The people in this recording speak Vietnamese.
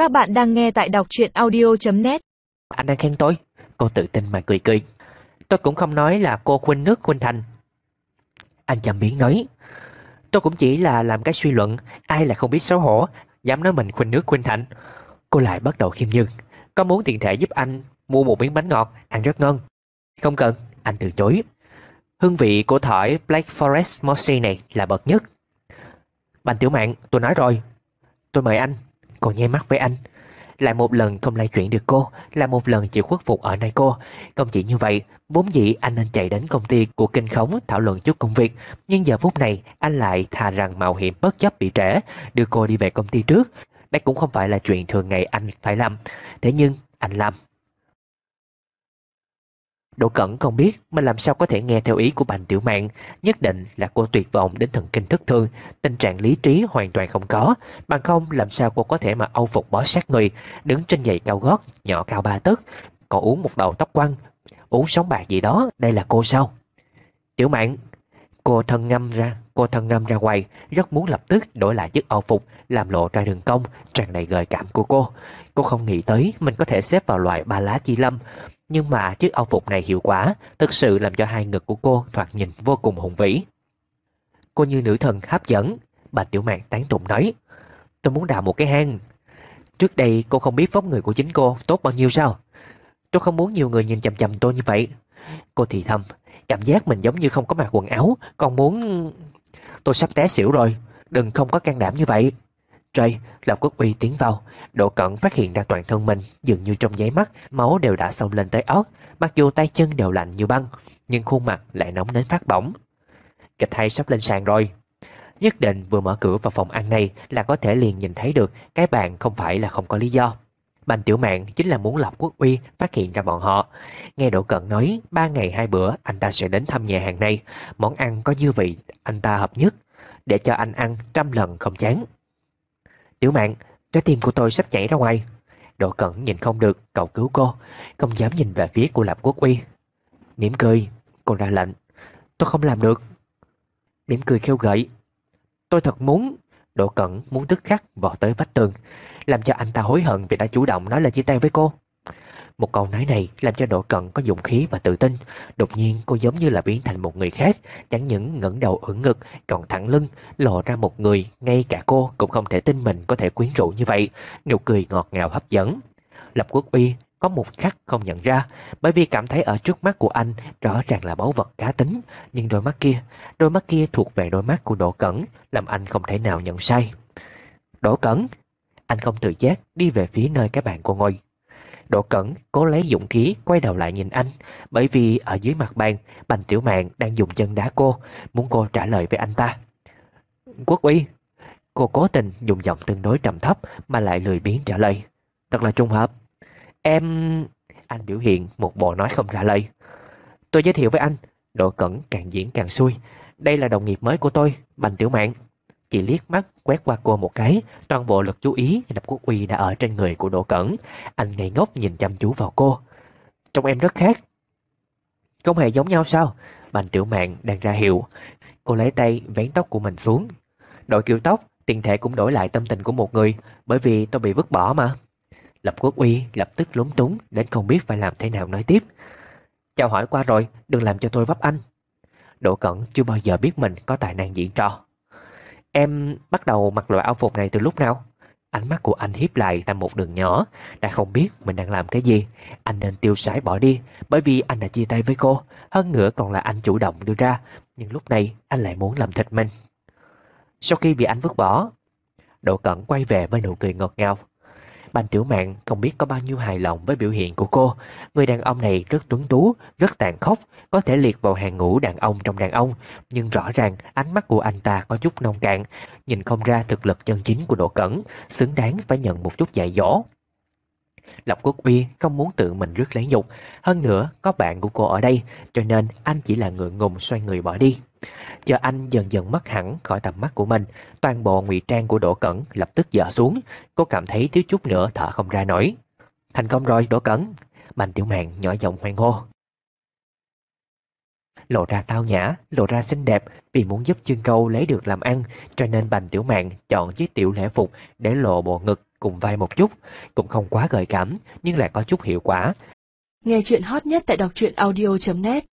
Các bạn đang nghe tại đọc truyện audio.net. Anh đang khen tôi. Cô tự tin mà cười cười. Tôi cũng không nói là cô khuynh nước khuynh thành. Anh chăm biếng nói. Tôi cũng chỉ là làm cái suy luận. Ai là không biết xấu hổ dám nói mình khuynh nước khuynh thành. Cô lại bắt đầu khiêm nhường. Có muốn tiền thể giúp anh mua một miếng bánh ngọt ăn rất ngon? Không cần, anh từ chối. Hương vị của thỏi Black Forest Mossy này là bậc nhất. Bành Tiểu Mạn, tôi nói rồi. Tôi mời anh. Cô nháy mắt với anh. Lại một lần không lay chuyển được cô, là một lần chịu khuất phục ở nơi cô. Không chỉ như vậy, vốn dĩ anh nên chạy đến công ty của Kinh Khống thảo luận chút công việc, nhưng giờ phút này anh lại thà rằng mạo hiểm bất chấp bị trễ, đưa cô đi về công ty trước. Đây cũng không phải là chuyện thường ngày anh phải làm, thế nhưng anh làm. Đỗ Cẩn không biết mình làm sao có thể nghe theo ý của Bành Tiểu Mạn, nhất định là cô tuyệt vọng đến thần kinh thất thường, tình trạng lý trí hoàn toàn không có, bằng không làm sao cô có thể mà âu phục bó sát người, đứng trên giày cao gót, nhỏ cao 3 tấc, còn uống một đầu tóc quăn, uống sóng bạc gì đó, đây là cô sao? Tiểu Mạn, cô thân ngâm ra ngoài, rất muốn lập tức đổi lại chiếc âu phục, làm lộ ra đường cong tràn đầy gợi cảm của cô. Cô không nghĩ tới mình có thể xếp vào loại ba lá chi lâm. Nhưng mà chiếc âu phục này hiệu quả, thực sự làm cho hai ngực của cô thoạt nhìn vô cùng hùng vĩ. Cô như nữ thần hấp dẫn, Bạch Tiểu Mạn tán tụng nói. Tôi muốn đào một cái hang. Trước đây cô không biết vóc người của chính cô tốt bao nhiêu sao? Tôi không muốn nhiều người nhìn chằm chằm tôi như vậy. Cô thì thầm, cảm giác mình giống như không có mặc quần áo, còn muốn... Tôi sắp té xỉu rồi, đừng không có can đảm như vậy. Trời, Lộc Quốc Uy tiến vào. Đỗ Cẩn phát hiện ra toàn thân mình dường như trong nháy mắt máu đều đã xông lên tới óc, mặc dù tay chân đều lạnh như băng, nhưng khuôn mặt lại nóng đến phát bỏng. Kịch hay sắp lên sàn rồi. Nhất định vừa mở cửa vào phòng ăn này là có thể liền nhìn thấy được cái bàn không phải là không có lý do. Bành Tiểu Mạn chính là muốn Lộc Quốc Uy phát hiện ra bọn họ. Nghe Đỗ Cẩn nói 3 ngày 2 bữa anh ta sẽ đến thăm nhà hàng này, món ăn có dư vị anh ta hợp nhất, để cho anh ăn trăm lần không chán. Tiểu Mạn, trái tim của tôi sắp chảy ra ngoài. Đỗ Cẩn nhìn không được, cầu cứu cô, không dám nhìn về phía của Lạp Quốc Uy. Mỉm cười, cô ra lệnh. Tôi không làm được. Mỉm cười khêu gợi. Tôi thật muốn. Đỗ Cẩn muốn tức khắc vọt tới vách tường, làm cho anh ta hối hận vì đã chủ động nói lời chia tay với cô. Một câu nói này làm cho Đỗ Cẩn có dũng khí và tự tin. Đột nhiên cô giống như là biến thành một người khác, chẳng những ngẩng đầu ưỡn ngực, còn thẳng lưng, lộ ra một người ngay cả cô cũng không thể tin mình có thể quyến rũ như vậy, nụ cười ngọt ngào hấp dẫn. Lập Quốc Uy có một khắc không nhận ra, bởi vì cảm thấy ở trước mắt của anh rõ ràng là báu vật cá tính, nhưng đôi mắt kia thuộc về đôi mắt của Đỗ Cẩn, làm anh không thể nào nhận sai. Đỗ Cẩn, anh không tự giác đi về phía nơi cái bàn cô ngồi. Đỗ Cẩn cố lấy dũng khí quay đầu lại nhìn anh, bởi vì ở dưới mặt bàn, Bành Tiểu Mạn đang dùng chân đá cô, muốn cô trả lời với anh ta. Quốc Uy, cô cố tình dùng giọng tương đối trầm thấp mà lại lười biếng trả lời. Thật là trùng hợp. Anh biểu hiện một bộ nói không ra lời. Tôi giới thiệu với anh. Đỗ Cẩn càng diễn càng xui. Đây là đồng nghiệp mới của tôi, Bành Tiểu Mạn. Chỉ liếc mắt quét qua cô một cái, toàn bộ lực chú ý Lập Quốc Uy đã ở trên người của Đỗ Cẩn. Anh ngây ngốc nhìn chăm chú vào cô. Trông em rất khác. Không hề giống nhau sao? Bành Tiểu Mạn đang ra hiệu. Cô lấy tay vén tóc của mình xuống. Đổi kiểu tóc, tiền thể cũng đổi lại tâm tình của một người, bởi vì tôi bị vứt bỏ mà. Lập Quốc Uy lập tức lúng túng đến không biết phải làm thế nào nói tiếp. Chào hỏi qua rồi, đừng làm cho tôi vấp anh. Đỗ Cẩn chưa bao giờ biết mình có tài năng diễn trò. Em bắt đầu mặc loại áo phục này từ lúc nào? Ánh mắt của anh híp lại thành một đường nhỏ, đã không biết mình đang làm cái gì. Anh nên tiêu sái bỏ đi, bởi vì anh đã chia tay với cô, hơn nữa còn là anh chủ động đưa ra, nhưng lúc này anh lại muốn làm thịt mình. Sau khi bị anh vứt bỏ, Đỗ Cẩn quay về với nụ cười ngọt ngào. Bành Tiểu Mạn không biết có bao nhiêu hài lòng với biểu hiện của cô. Người đàn ông này rất tuấn tú, rất tàn khốc, có thể liệt vào hàng ngũ đàn ông trong đàn ông, nhưng rõ ràng ánh mắt của anh ta có chút nông cạn, nhìn không ra thực lực chân chính của Đỗ Cẩn, xứng đáng phải nhận một chút dạy dỗ. Lộc Quốc Uy không muốn tự mình rước lấy nhục, hơn nữa có bạn của cô ở đây, cho nên anh chỉ là ngượng ngùng xoay người bỏ đi. Chờ anh dần dần mất hẳn khỏi tầm mắt của mình, toàn bộ ngụy trang của Đỗ Cẩn lập tức dỡ xuống. Cô cảm thấy thiếu chút nữa thở không ra nổi. Thành công rồi Đỗ Cẩn. Bành Tiểu Mạn nhỏ giọng hoan hô. Lộ ra tao nhã, lộ ra xinh đẹp, vì muốn giúp Chương Câu lấy được làm ăn, cho nên Bành Tiểu Mạn chọn chiếc tiểu lễ phục để lộ bộ ngực cùng vai một chút, cũng không quá gợi cảm nhưng lại có chút hiệu quả. Nghe chuyện hot nhất tại đọc truyện audio.net